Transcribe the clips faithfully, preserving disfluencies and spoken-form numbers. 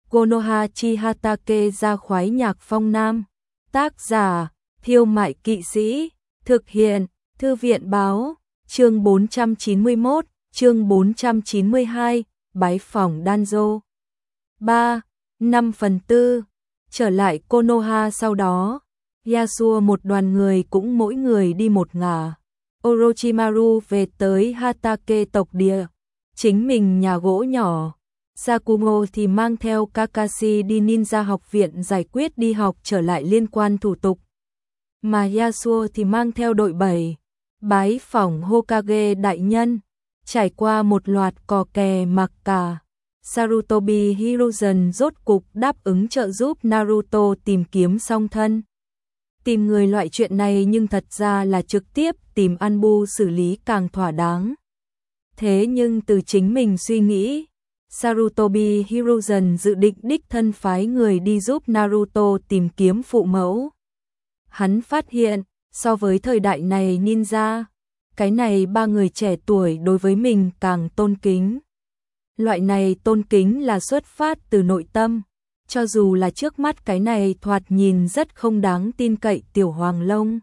Konohachi Hatake ra khoái nhạc phong nam. Tác giả, Thiêu Mại Kỵ Sĩ. Thực hiện, Thư viện Báo. Chương bốn trăm chín mươi mốt, chương bốn trăm chín mươi hai, bái phỏng Danzo. ba. năm phần tư. Trở lại Konoha sau đó, Yasuo một đoàn người cũng mỗi người đi một ngả. Orochimaru về tới Hatake tộc địa, chính mình nhà gỗ nhỏ. Sakumo thì mang theo Kakashi đi ninja học viện giải quyết đi học trở lại liên quan thủ tục. Mà Yasuo thì mang theo đội bảy, bái phỏng Hokage đại nhân. Trải qua một loạt cò kè mặc cả, Sarutobi Hiruzen rốt cục đáp ứng trợ giúp Naruto tìm kiếm song thân. Tìm người loại chuyện này nhưng thật ra là trực tiếp tìm Anbu xử lý càng thỏa đáng. Thế nhưng từ chính mình suy nghĩ, Sarutobi Hiruzen dự định đích thân phái người đi giúp Naruto tìm kiếm phụ mẫu. Hắn phát hiện, so với thời đại này ninja, cái này ba người trẻ tuổi đối với mình càng tôn kính. Loại này tôn kính là xuất phát từ nội tâm, cho dù là trước mắt cái này thoạt nhìn rất không đáng tin cậy tiểu hoàng lông.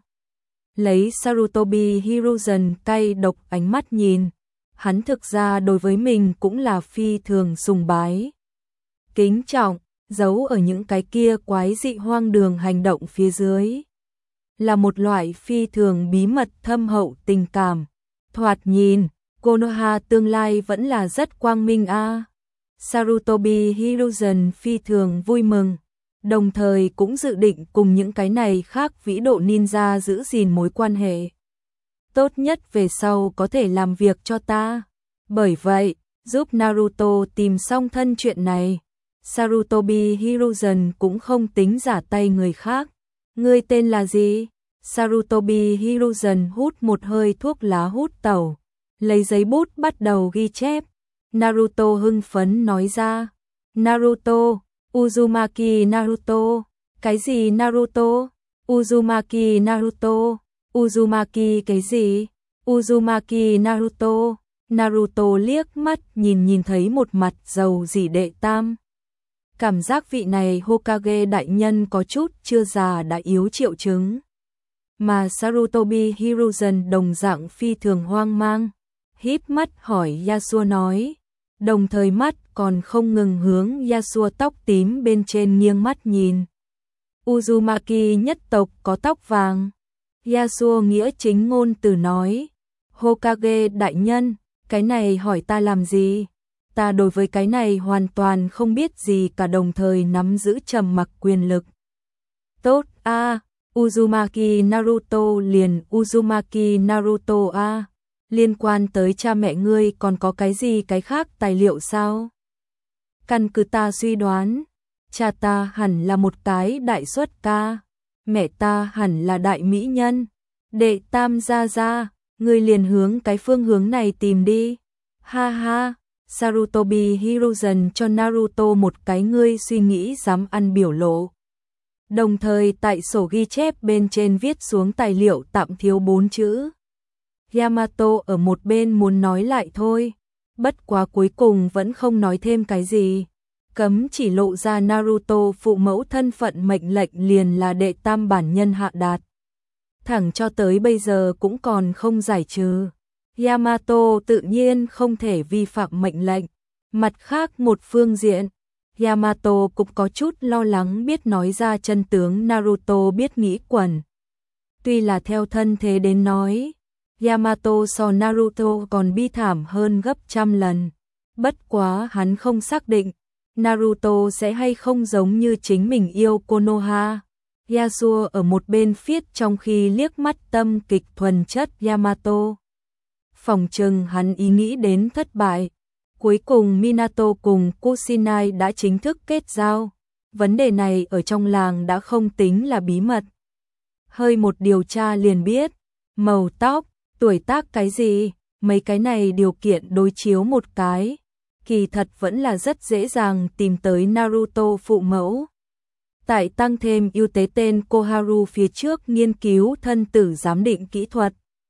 Lấy Sarutobi Hiruzen cay độc ánh mắt nhìn, hắn thực ra đối với mình cũng là phi thường sùng bái. Kính trọng, giấu ở những cái kia quái dị hoang đường hành động phía dưới. Là một loại phi thường bí mật thâm hậu tình cảm. Thoạt nhìn, Konoha tương lai vẫn là rất quang minh a. À. Sarutobi Hiruzen phi thường vui mừng, đồng thời cũng dự định cùng những cái này khác vĩ độ ninja giữ gìn mối quan hệ. Tốt nhất về sau có thể làm việc cho ta. Bởi vậy, giúp Naruto tìm xong thân chuyện này, Sarutobi Hiruzen cũng không tính giả tay người khác. Ngươi tên là gì? Sarutobi Hiruzen hút một hơi thuốc lá hút tẩu, lấy giấy bút bắt đầu ghi chép. Naruto hưng phấn nói ra. Naruto, Uzumaki Naruto. Cái gì Naruto? Uzumaki Naruto. Uzumaki cái gì? Uzumaki Naruto. Naruto liếc mắt nhìn nhìn thấy một mặt giàu dỉ đệ tam. Cảm giác vị này Hokage đại nhân có chút chưa già đã yếu triệu chứng. Mà Sarutobi Hiruzen đồng dạng phi thường hoang mang, híp mắt hỏi Yasuo nói, đồng thời mắt còn không ngừng hướng Yasuo tóc tím bên trên nghiêng mắt nhìn. Uzumaki nhất tộc có tóc vàng. Yasuo nghĩa chính ngôn từ nói, Hokage đại nhân, cái này hỏi ta làm gì? Ta đối với cái này hoàn toàn không biết gì cả, đồng thời nắm giữ trầm mặc quyền lực. Tốt a, à, Uzumaki Naruto liền Uzumaki Naruto a. À. Liên quan tới cha mẹ ngươi còn có cái gì cái khác tài liệu sao? Căn cứ ta suy đoán, cha ta hẳn là một cái đại xuất ca, mẹ ta hẳn là đại mỹ nhân. Đệ tam gia gia, ngươi liền hướng cái phương hướng này tìm đi. Ha ha, Sarutobi Hiruzen cho Naruto một cái ngươi suy nghĩ dám ăn biểu lộ. Đồng thời tại sổ ghi chép bên trên viết xuống tài liệu tạm thiếu bốn chữ. Yamato ở một bên muốn nói lại thôi, bất quá cuối cùng vẫn không nói thêm cái gì. Cấm chỉ lộ ra Naruto phụ mẫu thân phận mệnh lệnh liền là đệ tam bản nhân hạ đạt. Thẳng cho tới bây giờ cũng còn không giải trừ. Yamato tự nhiên không thể vi phạm mệnh lệnh. Mặt khác một phương diện, Yamato cũng có chút lo lắng biết nói ra chân tướng Naruto biết nghĩ quẩn. Tuy là theo thân thế đến nói, Yamato so Naruto còn bi thảm hơn gấp trăm lần. Bất quá hắn không xác định Naruto sẽ hay không giống như chính mình yêu Konoha. Yasuo ở một bên phiết trong khi liếc mắt tâm kịch thuần chất Yamato. Phòng trừng hắn ý nghĩ đến thất bại. Cuối cùng Minato cùng Kusinai đã chính thức kết giao. Vấn đề này ở trong làng đã không tính là bí mật. Hơi một điều tra liền biết, màu tóc, tuổi tác cái gì, mấy cái này điều kiện đối chiếu một cái, kỳ thật vẫn là rất dễ dàng tìm tới Naruto phụ mẫu. Tại tăng thêm ưu tế tên Koharu phía trước nghiên cứu thân tử giám định kỹ thuật.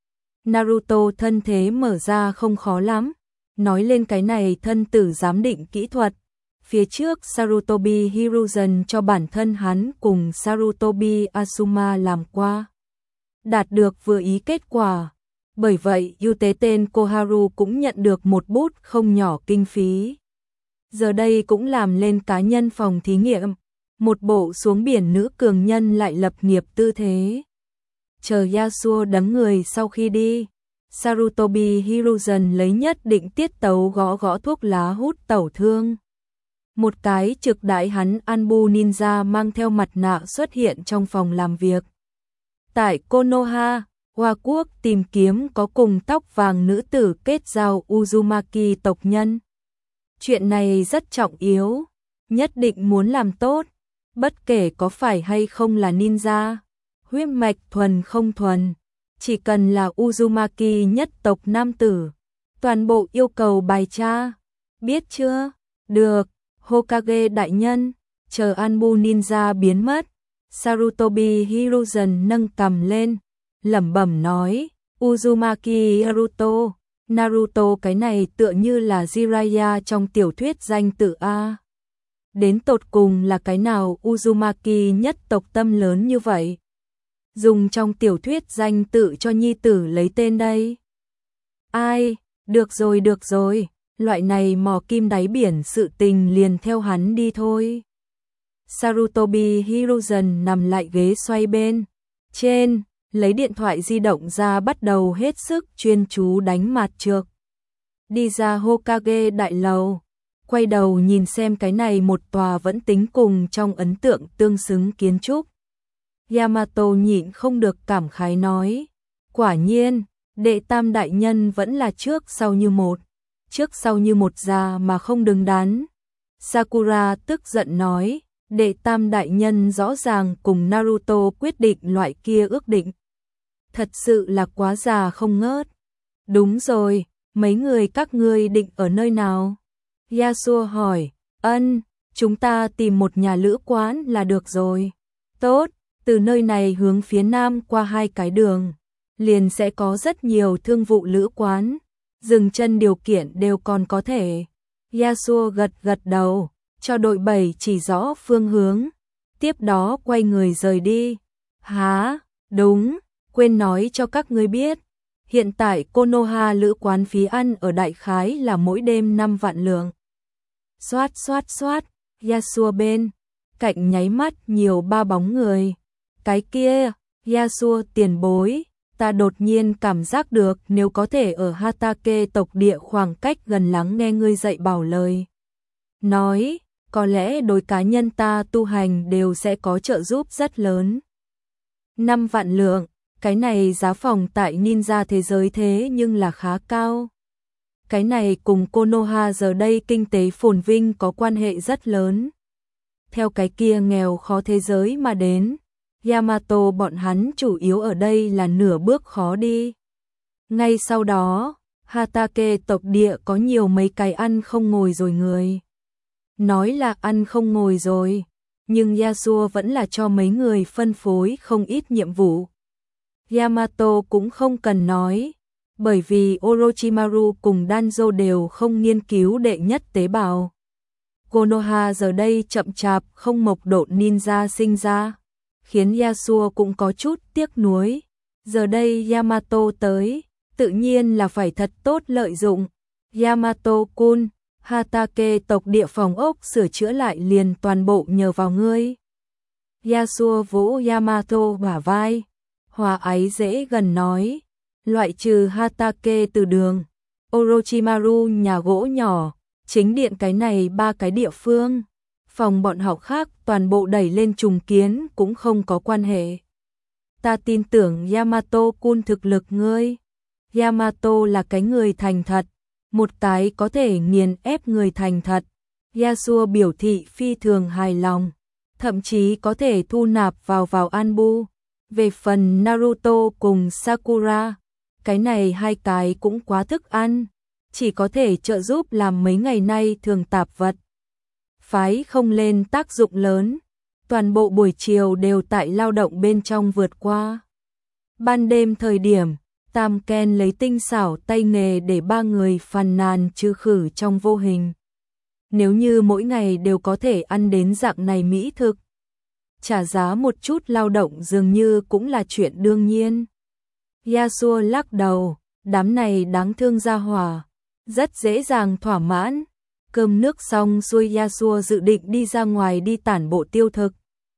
Naruto thân thế mở ra không khó lắm. Nói lên cái này thân tử giám định kỹ thuật, Phía trước Sarutobi Hiruzen cho bản thân hắn cùng Sarutobi Asuma làm qua. Đạt được vừa ý kết quả. Bởi vậy ưu tế tên Koharu cũng nhận được một bút không nhỏ kinh phí. Giờ đây cũng làm lên cá nhân phòng thí nghiệm. Một bộ xuống biển nữ cường nhân lại lập nghiệp tư thế. Chờ Yasuo đắng người sau khi đi, Sarutobi Hiruzen lấy nhất định tiết tấu gõ gõ thuốc lá hút tẩu thương. Một cái trực đại hắn Anbu Ninja mang theo mặt nạ xuất hiện trong phòng làm việc. Tại Konoha, Hoa Quốc tìm kiếm có cùng tóc vàng nữ tử kết giao Uzumaki tộc nhân. Chuyện này rất trọng yếu, nhất định muốn làm tốt, bất kể có phải hay không là ninja, huyết mạch thuần không thuần, chỉ cần là Uzumaki nhất tộc nam tử, toàn bộ yêu cầu bài tra, biết chưa? Được, Hokage đại nhân, chờ Anbu Ninja biến mất, Sarutobi Hiruzen nâng cầm lên, lẩm bẩm nói, Uzumaki Naruto, Naruto cái này tựa như là Jiraiya trong tiểu thuyết danh tự A. Đến tột cùng là cái nào Uzumaki nhất tộc tâm lớn như vậy? Dùng trong tiểu thuyết danh tự cho nhi tử lấy tên đây. Ai, được rồi được rồi, loại này mò kim đáy biển sự tình liền theo hắn đi thôi. Sarutobi Hiruzen nằm lại ghế xoay bên trên, lấy điện thoại di động ra bắt đầu hết sức chuyên chú đánh mặt trược. Đi ra Hokage đại lầu, quay đầu nhìn xem cái này một tòa vẫn tính cùng trong ấn tượng tương xứng kiến trúc. Yamato nhịn không được cảm khái nói, quả nhiên, đệ tam đại nhân vẫn là trước sau như một, trước sau như một già mà không đứng đắn. Sakura tức giận nói, đệ tam đại nhân rõ ràng cùng Naruto quyết định loại kia ước định. Thật sự là quá già không ngớt. Đúng rồi, mấy người các ngươi định ở nơi nào? Yasuo hỏi, ân, chúng ta tìm một nhà lữ quán là được rồi. Tốt, từ nơi này hướng phía nam qua hai cái đường, liền sẽ có rất nhiều thương vụ lữ quán, dừng chân điều kiện đều còn có thể. Yasuo gật gật đầu, cho đội bảy chỉ rõ phương hướng, tiếp đó quay người rời đi. Hả, đúng, quên nói cho các ngươi biết, hiện tại Konoha lữ quán phí ăn ở đại khái là mỗi đêm năm vạn lượng. Xoát xoát xoát, Yasuo bên cạnh nháy mắt nhiều ba bóng người. Cái kia, Yasuo tiền bối, ta đột nhiên cảm giác được nếu có thể ở Hatake tộc địa khoảng cách gần lắng nghe ngươi dạy bảo lời. Nói, có lẽ đối cá nhân ta tu hành đều sẽ có trợ giúp rất lớn. Năm vạn lượng, cái này giá phòng tại ninja thế giới thế nhưng là khá cao. Cái này cùng Konoha giờ đây kinh tế phồn vinh có quan hệ rất lớn. Theo cái kia nghèo khó thế giới mà đến, Yamato bọn hắn chủ yếu ở đây là nửa bước khó đi. Ngay sau đó, Hatake tộc địa có nhiều mấy cái ăn không ngồi rồi người. Nói là ăn không ngồi rồi, nhưng Yasuo vẫn là cho mấy người phân phối không ít nhiệm vụ. Yamato cũng không cần nói, bởi vì Orochimaru cùng Danzo đều không nghiên cứu đệ nhất tế bào. Konoha giờ đây chậm chạp không mộc độ ninja sinh ra, khiến Yasuo cũng có chút tiếc nuối. Giờ đây Yamato tới, tự nhiên là phải thật tốt lợi dụng. Yamato-kun, Hatake tộc địa phòng ốc sửa chữa lại liền toàn bộ nhờ vào ngươi. Yasuo vỗ Yamato bả vai, hòa ái dễ gần nói, loại trừ Hatake từ đường, Orochimaru nhà gỗ nhỏ, chính điện cái này ba cái địa phương, phòng bọn họ khác toàn bộ đẩy lên trùng kiến cũng không có quan hệ. Ta tin tưởng Yamato-kun thực lực ngươi. Yamato là cái người thành thật, một cái có thể nghiền ép người thành thật. Yasuo biểu thị phi thường hài lòng, thậm chí có thể thu nạp vào vào Anbu. Về phần Naruto cùng Sakura, cái này hai cái cũng quá thức ăn, chỉ có thể trợ giúp làm mấy ngày nay thường tạp vật. Phái không lên tác dụng lớn, toàn bộ buổi chiều đều tại lao động bên trong vượt qua. Ban đêm thời điểm, Tam Ken lấy tinh xảo tay nghề để ba người phàn nàn trừ khử trong vô hình. nếu như mỗi ngày đều có thể ăn đến dạng này mỹ thực, trả giá một chút lao động dường như cũng là chuyện đương nhiên. Yasuo lắc đầu, đám này đáng thương gia hỏa, rất dễ dàng thỏa mãn. Cơm nước xong xuôi Yasuo dự định đi ra ngoài đi tản bộ tiêu thực.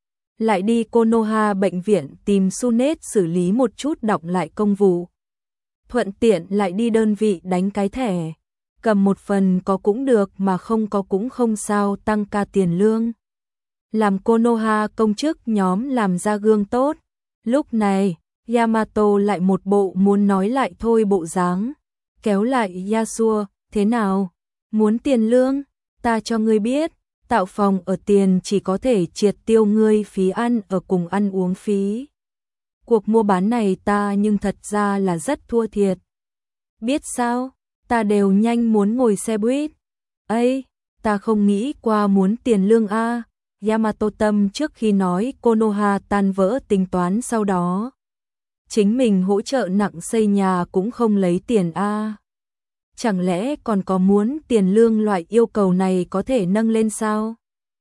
Lại đi Konoha bệnh viện tìm Sunet xử lý một chút đọng lại công vụ. Thuận tiện lại đi đơn vị đánh cái thẻ. Cầm một phần có cũng được mà không có cũng không sao, tăng ca tiền lương. Làm Konoha công chức nhóm làm ra gương tốt. Lúc này, Yamato lại một bộ muốn nói lại thôi bộ dáng. Kéo lại Yasuo, thế nào? Muốn tiền lương? Ta cho ngươi biết, tạo phòng ở tiền chỉ có thể triệt tiêu ngươi phí ăn ở cùng ăn uống phí. Cuộc mua bán này ta nhưng thật ra là rất thua thiệt. Biết sao? Ta đều nhanh muốn ngồi xe buýt. Ây, ta không nghĩ qua muốn tiền lương a. Yamato tâm trước khi nói Konoha tan vỡ tính toán sau đó. Chính mình hỗ trợ nặng xây nhà cũng không lấy tiền a. Chẳng lẽ còn có muốn tiền lương loại yêu cầu này có thể nâng lên sao?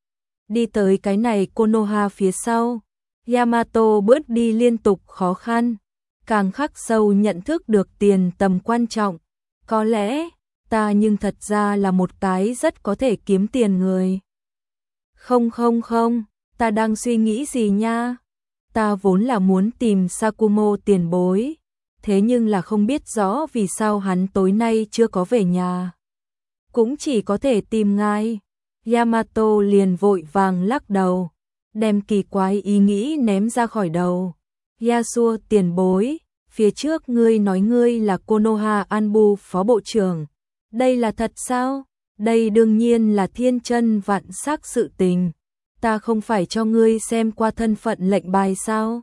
Đi tới cái này Konoha phía sau, Yamato bớt đi liên tục khó khăn, càng khắc sâu nhận thức được tiền tầm quan trọng. Có lẽ, ta nhưng thật ra là một cái rất có thể kiếm tiền người. Không không không, ta đang suy nghĩ gì nha? Ta vốn là muốn tìm Sakumo tiền bối, thế nhưng là không biết rõ vì sao hắn tối nay chưa có về nhà. Cũng chỉ có thể tìm ngài. Yamato liền vội vàng lắc đầu, đem kỳ quái ý nghĩ ném ra khỏi đầu. Yasuo tiền bối, phía trước ngươi nói ngươi là Konoha Anbu phó bộ trưởng. Đây là thật sao? Đây đương nhiên là thiên chân vạn sắc sự tình. Ta không phải cho ngươi xem qua thân phận lệnh bài sao?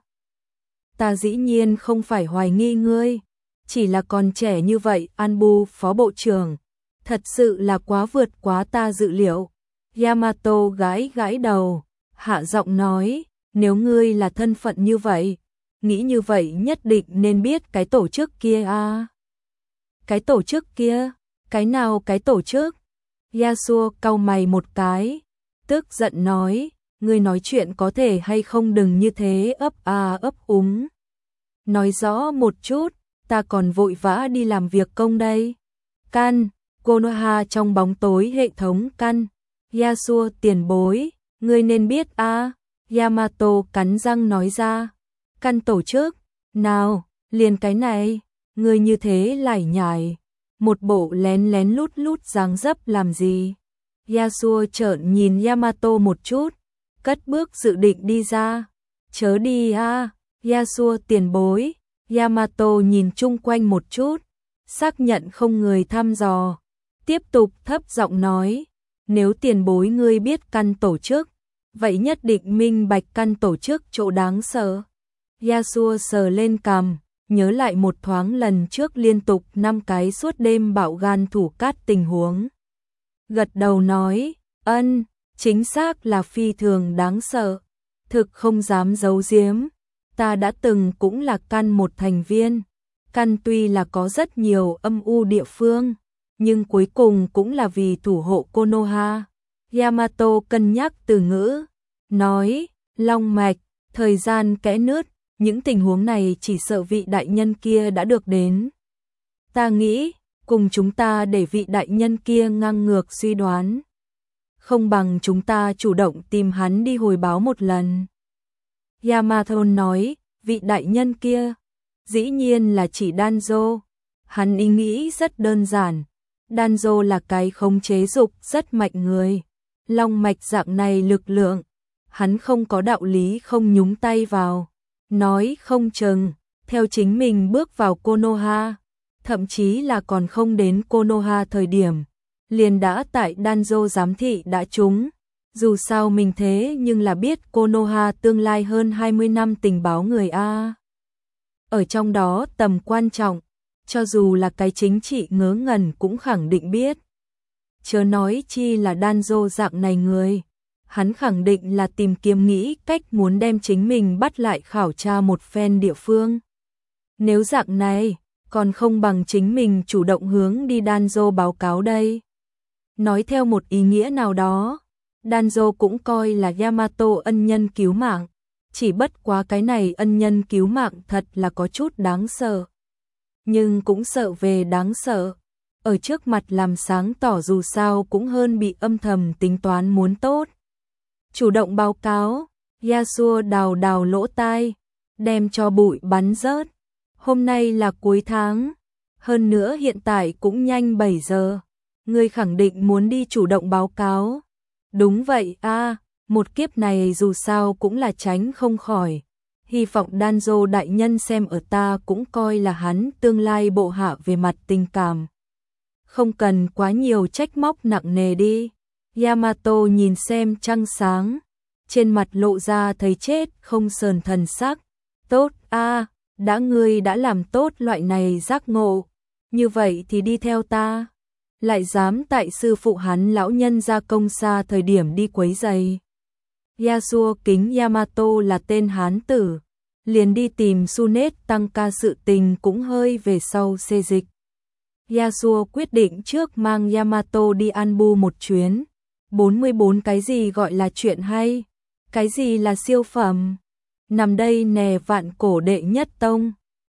Ta dĩ nhiên không phải hoài nghi ngươi, chỉ là còn trẻ như vậy, Anbu phó bộ trưởng, thật sự là quá vượt quá ta dự liệu. Yamato gãi gãi đầu, hạ giọng nói, nếu ngươi là thân phận như vậy, nghĩ như vậy nhất định nên biết cái tổ chức kia à. Cái tổ chức kia? Cái nào cái tổ chức? Yasuo cau mày một cái, tức giận nói, ngươi nói chuyện có thể hay không đừng như thế ấp à ấp úng. Nói rõ một chút, ta còn vội vã đi làm việc công đây. Căn, Konoha trong bóng tối hệ thống căn. Yasuo tiền bối, ngươi nên biết a. À. Yamato cắn răng nói ra. Căn tổ chức, nào, liền cái này, ngươi như thế lải nhải. Một bộ lén lén lút lút dáng dấp làm gì? Yasuo trợn nhìn Yamato một chút, cất bước dự định đi ra. Chớ đi a. À. Yasuo tiền bối. Yamato nhìn chung quanh một chút, xác nhận không người thăm dò, tiếp tục thấp giọng nói, nếu tiền bối ngươi biết căn tổ chức, vậy nhất định minh bạch căn tổ chức chỗ đáng sợ. Yasuo sờ lên cằm, nhớ lại một thoáng lần trước liên tục năm cái suốt đêm bạo gan thủ cát tình huống. Gật đầu nói, ân, chính xác là phi thường đáng sợ, thực không dám giấu giếm. Ta đã từng cũng là căn một thành viên, căn tuy là có rất nhiều âm u địa phương, nhưng cuối cùng cũng là vì thủ hộ Konoha. Yamato cân nhắc từ ngữ, nói, long mạch, thời gian kẽ nứt, những tình huống này chỉ sợ vị đại nhân kia đã được đến. Ta nghĩ, cùng chúng ta để vị đại nhân kia ngang ngược suy đoán. Không bằng chúng ta chủ động tìm hắn đi hồi báo một lần. Yamato nói, vị đại nhân kia, dĩ nhiên là chỉ Danzo. Hắn ý nghĩ rất đơn giản. Danzo là cái khống chế dục rất mạnh người. Long mạch dạng này lực lượng, hắn không có đạo lý không nhúng tay vào. Nói không chừng, theo chính mình bước vào Konoha, thậm chí là còn không đến Konoha thời điểm, liền đã tại Danzo giám thị đã trúng. Dù sao mình thế nhưng là biết Konoha tương lai hơn hai mươi năm tình báo người A. Ở trong đó tầm quan trọng, cho dù là cái chính trị ngớ ngẩn cũng khẳng định biết. Chớ nói chi là Danzo dạng này người, hắn khẳng định là tìm kiếm nghĩ cách muốn đem chính mình bắt lại khảo tra một phen địa phương. Nếu dạng này, còn không bằng chính mình chủ động hướng đi Danzo báo cáo đây. Nói theo một ý nghĩa nào đó, Danzo cũng coi là Yamato ân nhân cứu mạng, chỉ bất quá cái này ân nhân cứu mạng thật là có chút đáng sợ. Nhưng cũng sợ về đáng sợ, ở trước mặt làm sáng tỏ dù sao cũng hơn bị âm thầm tính toán muốn tốt. Chủ động báo cáo, Yasuo đào đào lỗ tai, đem cho bụi bắn rớt. Hôm nay là cuối tháng, hơn nữa hiện tại cũng nhanh bảy giờ. Ngươi khẳng định muốn đi chủ động báo cáo. Đúng vậy a, à, một kiếp này dù sao cũng là tránh không khỏi. Hy vọng Danzo đại nhân xem ở ta cũng coi là hắn tương lai bộ hạ về mặt tình cảm. Không cần quá nhiều trách móc nặng nề đi. Yamato nhìn xem trăng sáng, trên mặt lộ ra thấy chết không sờn thần sắc. Tốt a, à, đã ngươi đã làm tốt loại này giác ngộ, như vậy thì đi theo ta. Lại dám tại sư phụ hắn lão nhân ra công xa thời điểm đi quấy giày. Yasuo kính Yamato là tên hán tử, liền đi tìm Sunet tăng ca sự tình cũng hơi về sau xê dịch. Yasuo quyết định trước mang Yamato đi Anbu một chuyến. bốn mươi bốn cái gì gọi là chuyện hay? Cái gì là siêu phẩm? Nằm đây nè vạn cổ đệ nhất tông.